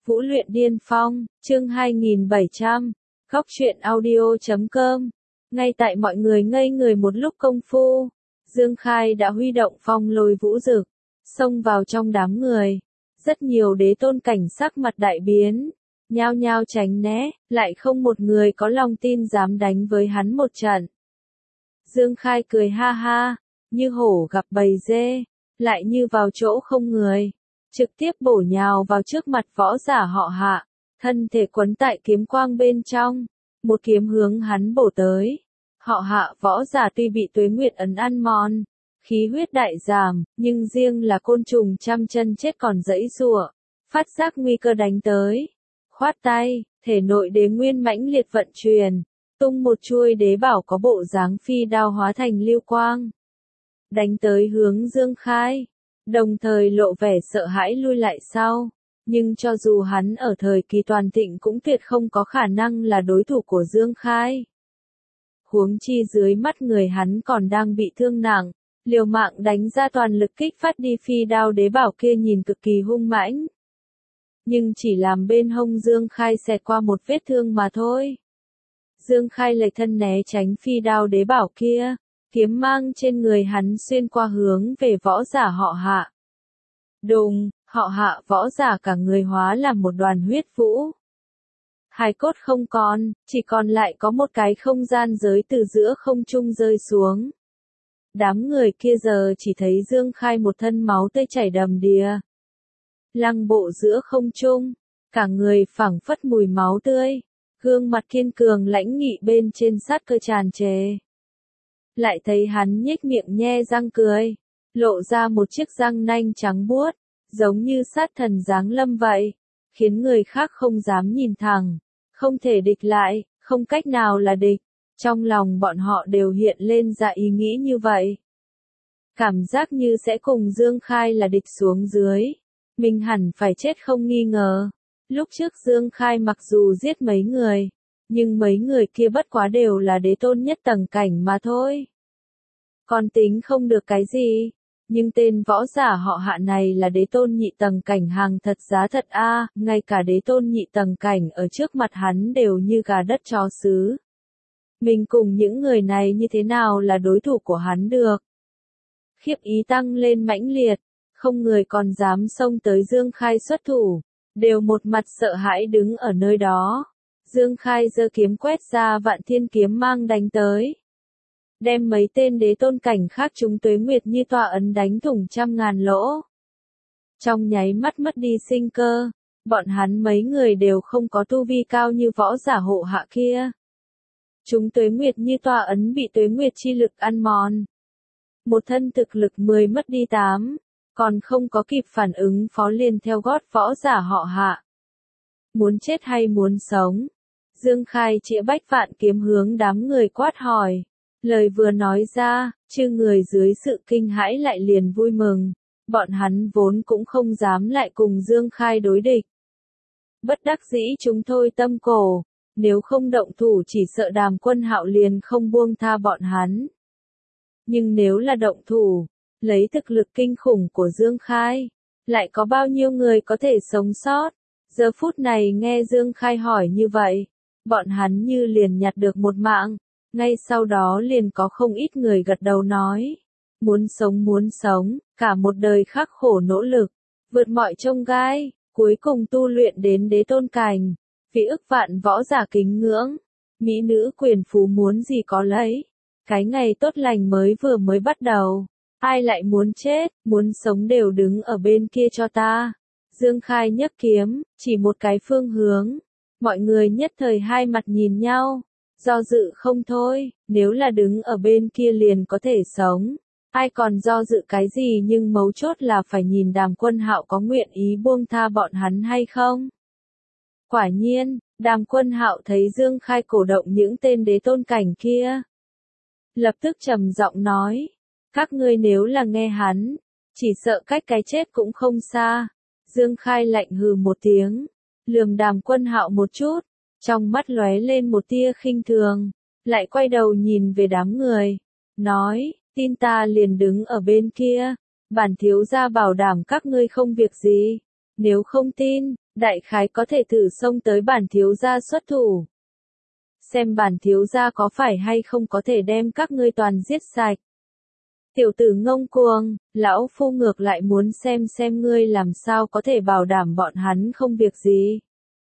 Vũ luyện điên phong, chương 2700, góc truyện audio.com. Ngay tại mọi người ngây người một lúc công phu, Dương Khai đã huy động phong lôi vũ dực, xông vào trong đám người. Rất nhiều đế tôn cảnh sắc mặt đại biến, nhao nhao tránh né, lại không một người có lòng tin dám đánh với hắn một trận. Dương Khai cười ha ha, như hổ gặp bầy dê, lại như vào chỗ không người, trực tiếp bổ nhào vào trước mặt võ giả họ Hạ, thân thể quấn tại kiếm quang bên trong, một kiếm hướng hắn bổ tới. Họ Hạ võ giả tuy bị tuế nguyệt ấn ăn mòn, khí huyết đại giảm, nhưng riêng là côn trùng trăm chân chết còn giãy giụa, phát giác nguy cơ đánh tới, khoát tay, thể nội đế nguyên mãnh liệt vận chuyển, tung một chuôi đế bảo có bộ dáng phi đao hóa thành lưu quang, đánh tới hướng Dương Khai, đồng thời lộ vẻ sợ hãi lui lại sau. Nhưng cho dù hắn ở thời kỳ toàn thịnh cũng tuyệt không có khả năng là đối thủ của Dương Khai. Huống chi dưới mắt người hắn còn đang bị thương nặng, liều mạng đánh ra toàn lực kích phát đi phi đao đế bảo kia nhìn cực kỳ hung mãnh. Nhưng chỉ làm bên hông Dương Khai xẹt qua một vết thương mà thôi. Dương Khai lệch thân né tránh phi đao đế bảo kia, kiếm mang trên người hắn xuyên qua hướng về võ giả họ Hạ. Đùng, họ Hạ võ giả cả người hóa làm một đoàn huyết vũ. Hài cốt không còn, chỉ còn lại có một cái không gian giới từ giữa không trung rơi xuống. Đám người kia giờ chỉ thấy Dương Khai một thân máu tươi chảy đầm đìa. Lăng bộ giữa không trung, cả người phảng phất mùi máu tươi, gương mặt kiên cường lãnh nghị bên trên sát cơ tràn trề. Lại thấy hắn nhếch miệng nhe răng cười, lộ ra một chiếc răng nanh trắng buốt, giống như sát thần giáng lâm vậy, khiến người khác không dám nhìn thẳng, không thể địch lại, không cách nào là địch. Trong lòng bọn họ đều hiện lên ra ý nghĩ như vậy. Cảm giác như sẽ cùng Dương Khai là địch xuống dưới. Mình hẳn phải chết không nghi ngờ. Lúc trước Dương Khai mặc dù giết mấy người, nhưng mấy người kia bất quá đều là đế tôn nhất tầng cảnh mà thôi. Còn tính không được cái gì. Nhưng tên võ giả họ Hạ này là đế tôn nhị tầng cảnh hàng thật giá thật a, ngay cả đế tôn nhị tầng cảnh ở trước mặt hắn đều như gà đất chó sứ. Mình cùng những người này như thế nào là đối thủ của hắn được? Khiếp ý tăng lên mãnh liệt, không người còn dám xông tới Dương Khai xuất thủ, đều một mặt sợ hãi đứng ở nơi đó. Dương Khai giơ kiếm quét ra vạn thiên kiếm mang đánh tới. Đem mấy tên đế tôn cảnh khác chúng tuế nguyệt như tọa ấn đánh thủng trăm ngàn lỗ. Trong nháy mắt mất đi sinh cơ, bọn hắn mấy người đều không có tu vi cao như võ giả hộ Hạ kia. Chúng tuế nguyệt như tọa ấn bị tuế nguyệt chi lực ăn mòn. Một thân thực lực 10 mất đi 8, còn không có kịp phản ứng phó liền theo gót võ giả họ Hạ. Muốn chết hay muốn sống? Dương Khai chĩa bách vạn kiếm hướng đám người quát hỏi. Lời vừa nói ra, chư người dưới sự kinh hãi lại liền vui mừng. Bọn hắn vốn cũng không dám lại cùng Dương Khai đối địch. Bất đắc dĩ chúng thôi tâm cổ. Nếu không động thủ chỉ sợ Đàm Quân Hạo liền không buông tha bọn hắn. Nhưng nếu là động thủ, lấy thực lực kinh khủng của Dương Khai, lại có bao nhiêu người có thể sống sót? Giờ phút này nghe Dương Khai hỏi như vậy, bọn hắn như liền nhặt được một mạng, ngay sau đó liền có không ít người gật đầu nói. Muốn sống, cả một đời khắc khổ nỗ lực, vượt mọi chông gai, cuối cùng tu luyện đến đế tôn cảnh. Vì ức vạn võ giả kính ngưỡng, mỹ nữ quyền phú muốn gì có lấy. Cái ngày tốt lành mới bắt đầu, ai lại muốn chết, muốn sống đều đứng ở bên kia cho ta. Dương Khai nhấc kiếm, chỉ một cái phương hướng, mọi người nhất thời hai mặt nhìn nhau, do dự không thôi, nếu là đứng ở bên kia liền có thể sống, ai còn do dự cái gì, nhưng mấu chốt là phải nhìn Đàm Quân Hạo có nguyện ý buông tha bọn hắn hay không. Quả nhiên, Đàm Quân Hạo thấy Dương Khai cổ động những tên đế tôn cảnh kia. Lập tức trầm giọng nói, các ngươi nếu là nghe hắn, chỉ sợ cách cái chết cũng không xa. Dương Khai lạnh hừ một tiếng, lườm Đàm Quân Hạo một chút, trong mắt lóe lên một tia khinh thường, lại quay đầu nhìn về đám người, nói, tin ta liền đứng ở bên kia, bản thiếu gia bảo đảm các ngươi không việc gì. Nếu không tin, đại khái có thể thử xông tới bản thiếu gia xuất thủ. Xem bản thiếu gia có phải hay không có thể đem các ngươi toàn giết sạch. Tiểu tử ngông cuồng, lão phu ngược lại muốn xem ngươi làm sao có thể bảo đảm bọn hắn không việc gì.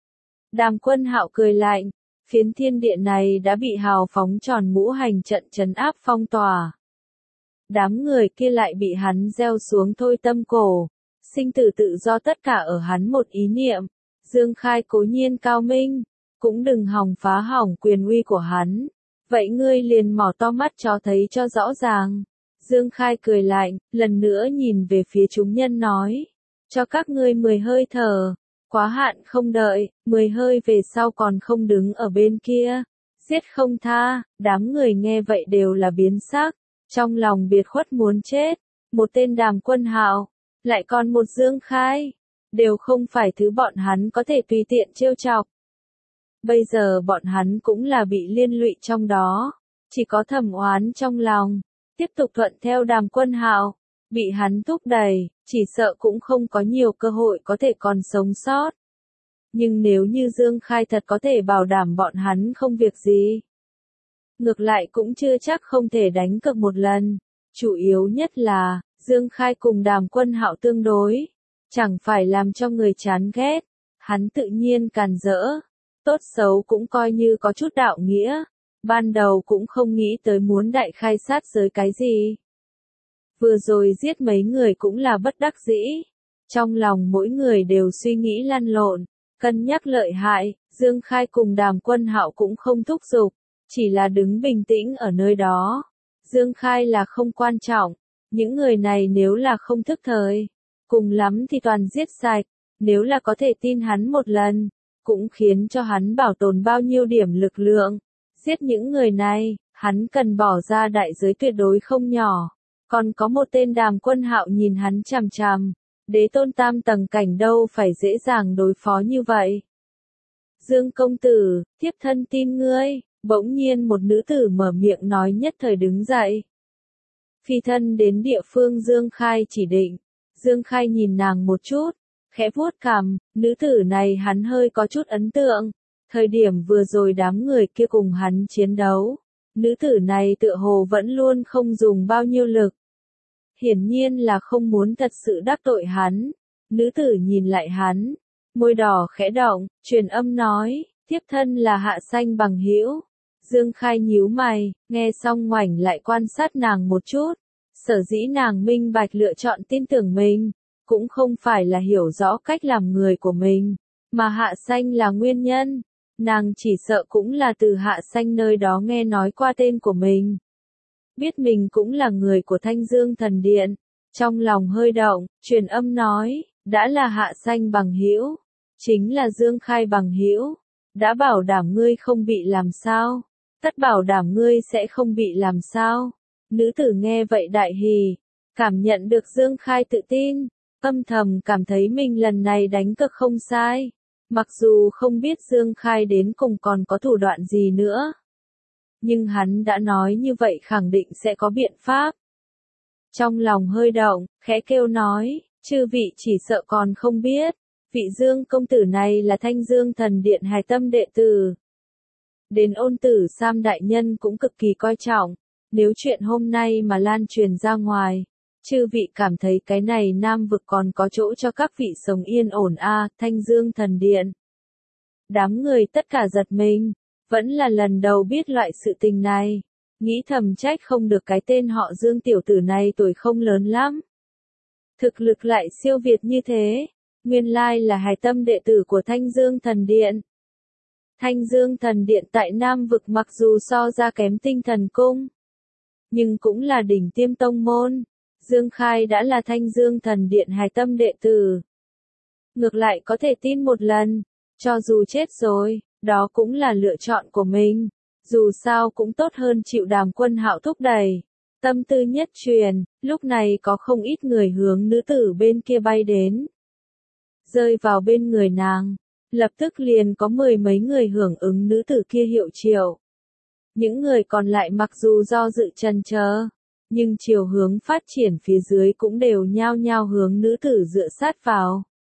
Đàm Quân Hạo cười lạnh, phiến thiên địa này đã bị hào phóng tròn ngũ hành trận trấn áp phong tỏa. Đám người kia lại bị hắn gieo xuống thôi tâm cổ, sinh tử tự do tất cả ở hắn một ý niệm. Dương Khai cố nhiên cao minh, cũng đừng hòng phá hỏng quyền uy của hắn. Vậy ngươi liền mỏ to mắt cho thấy cho rõ ràng. Dương Khai cười lạnh, lần nữa nhìn về phía chúng nhân nói. Cho các ngươi 10 hơi thở. Quá hạn không đợi, 10 hơi về sau còn không đứng ở bên kia. Giết không tha, đám người nghe vậy đều là biến sắc. Trong lòng biệt khuất muốn chết. Một tên Đàm Quân Hạo, lại còn một Dương Khai. Đều không phải thứ bọn hắn có thể tùy tiện trêu chọc. Bây giờ bọn hắn cũng là bị liên lụy trong đó. Chỉ có thầm oán trong lòng. Tiếp tục thuận theo Đàm Quân Hạo, bị hắn thúc đẩy, chỉ sợ cũng không có nhiều cơ hội có thể còn sống sót. Nhưng nếu như Dương Khai thật có thể bảo đảm bọn hắn không việc gì, ngược lại cũng chưa chắc không thể đánh cược một lần. Chủ yếu nhất là, Dương Khai cùng Đàm Quân Hạo tương đối, chẳng phải làm cho người chán ghét, hắn tự nhiên càn rỡ, tốt xấu cũng coi như có chút đạo nghĩa. Ban đầu cũng không nghĩ tới muốn đại khai sát giới cái gì. Vừa rồi giết mấy người cũng là bất đắc dĩ. Trong lòng mỗi người đều suy nghĩ lăn lộn, cân nhắc lợi hại. Dương Khai cùng Đàm Quân Hạo cũng không thúc giục, chỉ là đứng bình tĩnh ở nơi đó. Dương Khai là không quan trọng, những người này nếu là không thức thời, cùng lắm thì toàn giết sạch. Nếu là có thể tin hắn một lần, cũng khiến cho hắn bảo tồn bao nhiêu điểm lực lượng. Giết những người này, hắn cần bỏ ra đại giới tuyệt đối không nhỏ. Còn có một tên Đàm Quân Hạo nhìn hắn chằm chằm. Đế tôn tam tầng cảnh đâu phải dễ dàng đối phó như vậy. Dương công tử, thiếp thân tin ngươi. Bỗng nhiên một nữ tử mở miệng nói nhất thời đứng dậy. Phi thân đến địa phương Dương Khai chỉ định. Dương Khai nhìn nàng một chút, khẽ vuốt cằm, nữ tử này hắn hơi có chút ấn tượng. Thời điểm vừa rồi đám người kia cùng hắn chiến đấu, nữ tử này tựa hồ vẫn luôn không dùng bao nhiêu lực. Hiển nhiên là không muốn thật sự đắc tội hắn. Nữ tử nhìn lại hắn, môi đỏ khẽ động, truyền âm nói, thiếp thân là Hạ Xanh bằng hữu. Dương Khai nhíu mày, nghe xong ngoảnh lại quan sát nàng một chút. Sở dĩ nàng minh bạch lựa chọn tin tưởng mình, cũng không phải là hiểu rõ cách làm người của mình, mà Hạ Xanh là nguyên nhân. Nàng chỉ sợ cũng là từ Hạ Xanh nơi đó nghe nói qua tên của mình. Biết mình cũng là người của Thanh Dương Thần Điện. Trong lòng hơi động, truyền âm nói, đã là Hạ Xanh bằng hữu, chính là Dương Khai bằng hữu. Đã bảo đảm ngươi không bị làm sao. Tất bảo đảm ngươi sẽ không bị làm sao. Nữ tử nghe vậy đại hỉ, cảm nhận được Dương Khai tự tin, âm thầm cảm thấy mình lần này đánh cược không sai. Mặc dù không biết Dương Khai đến cùng còn có thủ đoạn gì nữa, nhưng hắn đã nói như vậy khẳng định sẽ có biện pháp. Trong lòng hơi động, khẽ kêu nói, chư vị chỉ sợ còn không biết, vị Dương công tử này là Thanh Dương Thần Điện hài tâm đệ tử. Đến Ôn Tử Sam đại nhân cũng cực kỳ coi trọng, nếu chuyện hôm nay mà lan truyền ra ngoài, chư vị cảm thấy cái này Nam vực còn có chỗ cho các vị sống yên ổn Thanh Dương Thần Điện. Đám người tất cả giật mình, vẫn là lần đầu biết loại sự tình này, nghĩ thầm trách không được cái tên họ Dương tiểu tử này tuổi không lớn lắm. Thực lực lại siêu việt như thế, nguyên lai là hài tâm đệ tử của Thanh Dương Thần Điện. Thanh Dương Thần Điện tại Nam vực mặc dù so ra kém Tinh Thần Cung, nhưng cũng là đỉnh tiêm tông môn. Dương Khai đã là Thanh Dương Thần Điện hài tâm đệ tử. Ngược lại có thể tin một lần, cho dù chết rồi, đó cũng là lựa chọn của mình. Dù sao cũng tốt hơn chịu Đàm Quân Hạo thúc đẩy. Tâm tư nhất truyền, lúc này có không ít người hướng nữ tử bên kia bay đến. Rơi vào bên người nàng, lập tức liền có 10 mấy người hưởng ứng nữ tử kia hiệu triệu. Những người còn lại mặc dù do dự chần chờ, nhưng chiều hướng phát triển phía dưới cũng đều nhao nhao hướng nữ tử dựa sát vào.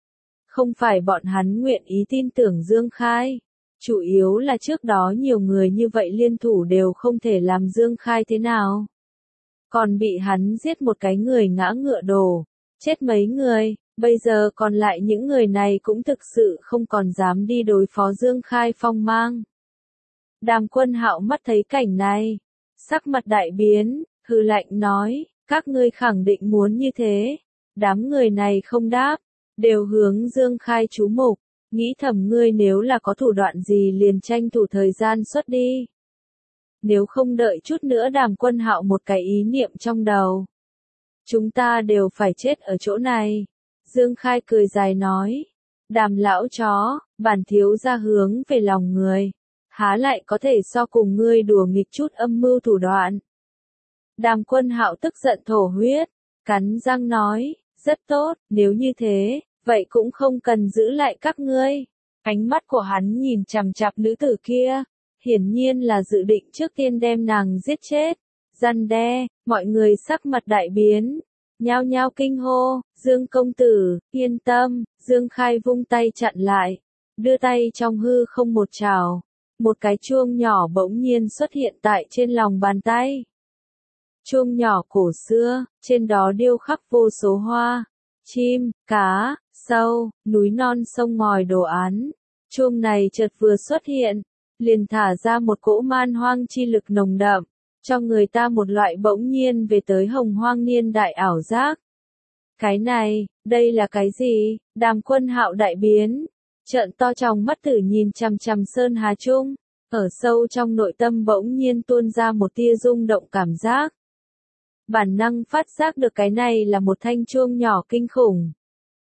Không phải bọn hắn nguyện ý tin tưởng Dương Khai. Chủ yếu là trước đó nhiều người như vậy liên thủ đều không thể làm Dương Khai thế nào. Còn bị hắn giết một cái người ngã ngựa đổ, chết mấy người, bây giờ còn lại những người này cũng thực sự không còn dám đi đối phó Dương Khai phong mang. Đàm Quân Hạo mắt thấy cảnh này, sắc mặt đại biến, hừ lạnh nói, các ngươi khẳng định muốn như thế. Đám người này không đáp, đều hướng Dương Khai chú mục, nghĩ thầm ngươi nếu là có thủ đoạn gì liền tranh thủ thời gian xuất đi. Nếu không đợi chút nữa Đàm Quân Hạo một cái ý niệm trong đầu. Chúng ta đều phải chết ở chỗ này. Dương Khai cười dài nói, Đàm lão chó, bản thiếu gia hướng về lòng người. Há lại có thể so cùng ngươi đùa nghịch chút âm mưu thủ đoạn. Đàm Quân Hạo tức giận thổ huyết, cắn răng nói, rất tốt, nếu như thế, vậy cũng không cần giữ lại các ngươi. Ánh mắt của hắn nhìn chằm chằm nữ tử kia, hiển nhiên là dự định trước tiên đem nàng giết chết. Răn đe, mọi người sắc mặt đại biến, nhao nhao kinh hô, Dương công tử, yên tâm. Dương Khai vung tay chặn lại, đưa tay trong hư không một trảo, một cái chuông nhỏ bỗng nhiên xuất hiện tại trên lòng bàn tay. Chuông nhỏ cổ xưa, trên đó điêu khắc vô số hoa, chim, cá, sâu, núi non sông ngòi đồ án. Chuông này chợt vừa xuất hiện, liền thả ra một cỗ man hoang chi lực nồng đậm, cho người ta một loại bỗng nhiên về tới hồng hoang niên đại ảo giác. Cái này, đây là cái gì? Đàm Quân Hạo đại biến, trợn to tròng mắt tử nhìn chằm chằm Sơn Hà Trung, ở sâu trong nội tâm bỗng nhiên tuôn ra một tia rung động cảm giác. Bản năng phát giác được cái này là một thanh chuông nhỏ kinh khủng.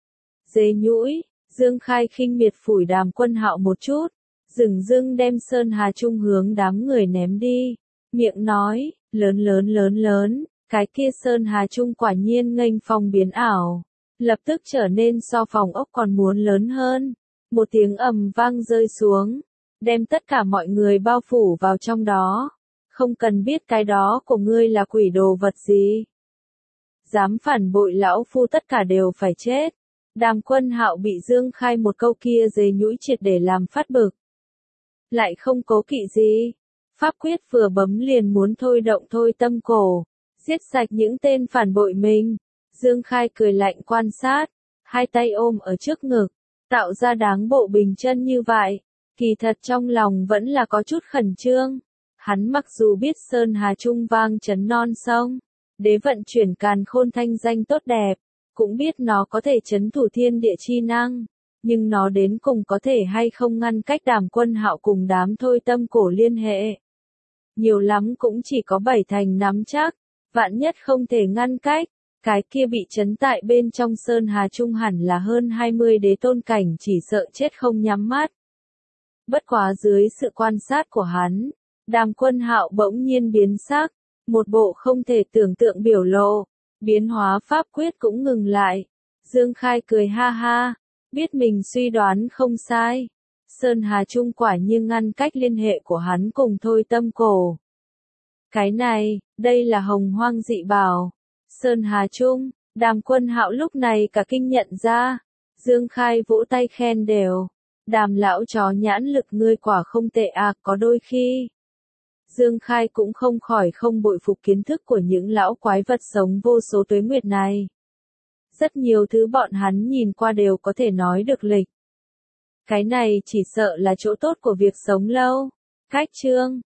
Dế nhũi, Dương Khai khinh miệt phủi Đàm Quân Hạo một chút, dửng dưng đem Sơn Hà Trung hướng đám người ném đi, miệng nói, lớn, cái kia Sơn Hà Trung quả nhiên nghênh phong biến ảo, lập tức trở nên so phòng ốc còn muốn lớn hơn. Một tiếng ầm vang rơi xuống, đem tất cả mọi người bao phủ vào trong đó. Không cần biết cái đó của ngươi là quỷ đồ vật gì. Dám phản bội lão phu tất cả đều phải chết. Đàm Quân Hạo bị Dương Khai một câu kia dế nhũi triệt để làm phát bực. Lại không cố kỵ gì. Pháp quyết vừa bấm liền muốn thôi động thôi tâm cổ, giết sạch những tên phản bội mình. Dương Khai cười lạnh quan sát, hai tay ôm ở trước ngực, tạo ra đáng bộ bình chân như vậy. Kỳ thật trong lòng vẫn là có chút khẩn trương. Hắn mặc dù biết Sơn Hà Trung vang chấn non sông, đế vận chuyển càn khôn thanh danh tốt đẹp, cũng biết nó có thể chấn thủ thiên địa chi năng, nhưng nó đến cùng có thể hay không ngăn cách Đàm Quân Hạo cùng đám thôi tâm cổ liên hệ. Nhiều lắm cũng chỉ có 7 thành nắm chắc, vạn nhất không thể ngăn cách, cái kia bị chấn tại bên trong Sơn Hà Trung hẳn là hơn 20 đế tôn cảnh chỉ sợ chết không nhắm mắt. Bất quá dưới sự quan sát của hắn, Đàm Quân Hạo bỗng nhiên biến sắc, một bộ không thể tưởng tượng biểu lộ, biến hóa pháp quyết cũng ngừng lại. Dương Khai cười ha ha, biết mình suy đoán không sai. Sơn Hà Trung quả nhiên ngăn cách liên hệ của hắn cùng thôi tâm cổ. Cái này, đây là hồng hoang dị bảo. Sơn Hà Trung, Đàm Quân Hạo lúc này cả kinh nhận ra. Dương Khai vỗ tay khen đều. Đàm lão chó nhãn lực ngươi quả không tệ à, có đôi khi. Dương Khai cũng không khỏi không bội phục kiến thức của những lão quái vật sống vô số tuế nguyệt này. Rất nhiều thứ bọn hắn nhìn qua đều có thể nói được lịch. Cái này chỉ sợ là chỗ tốt của việc sống lâu. Cách chương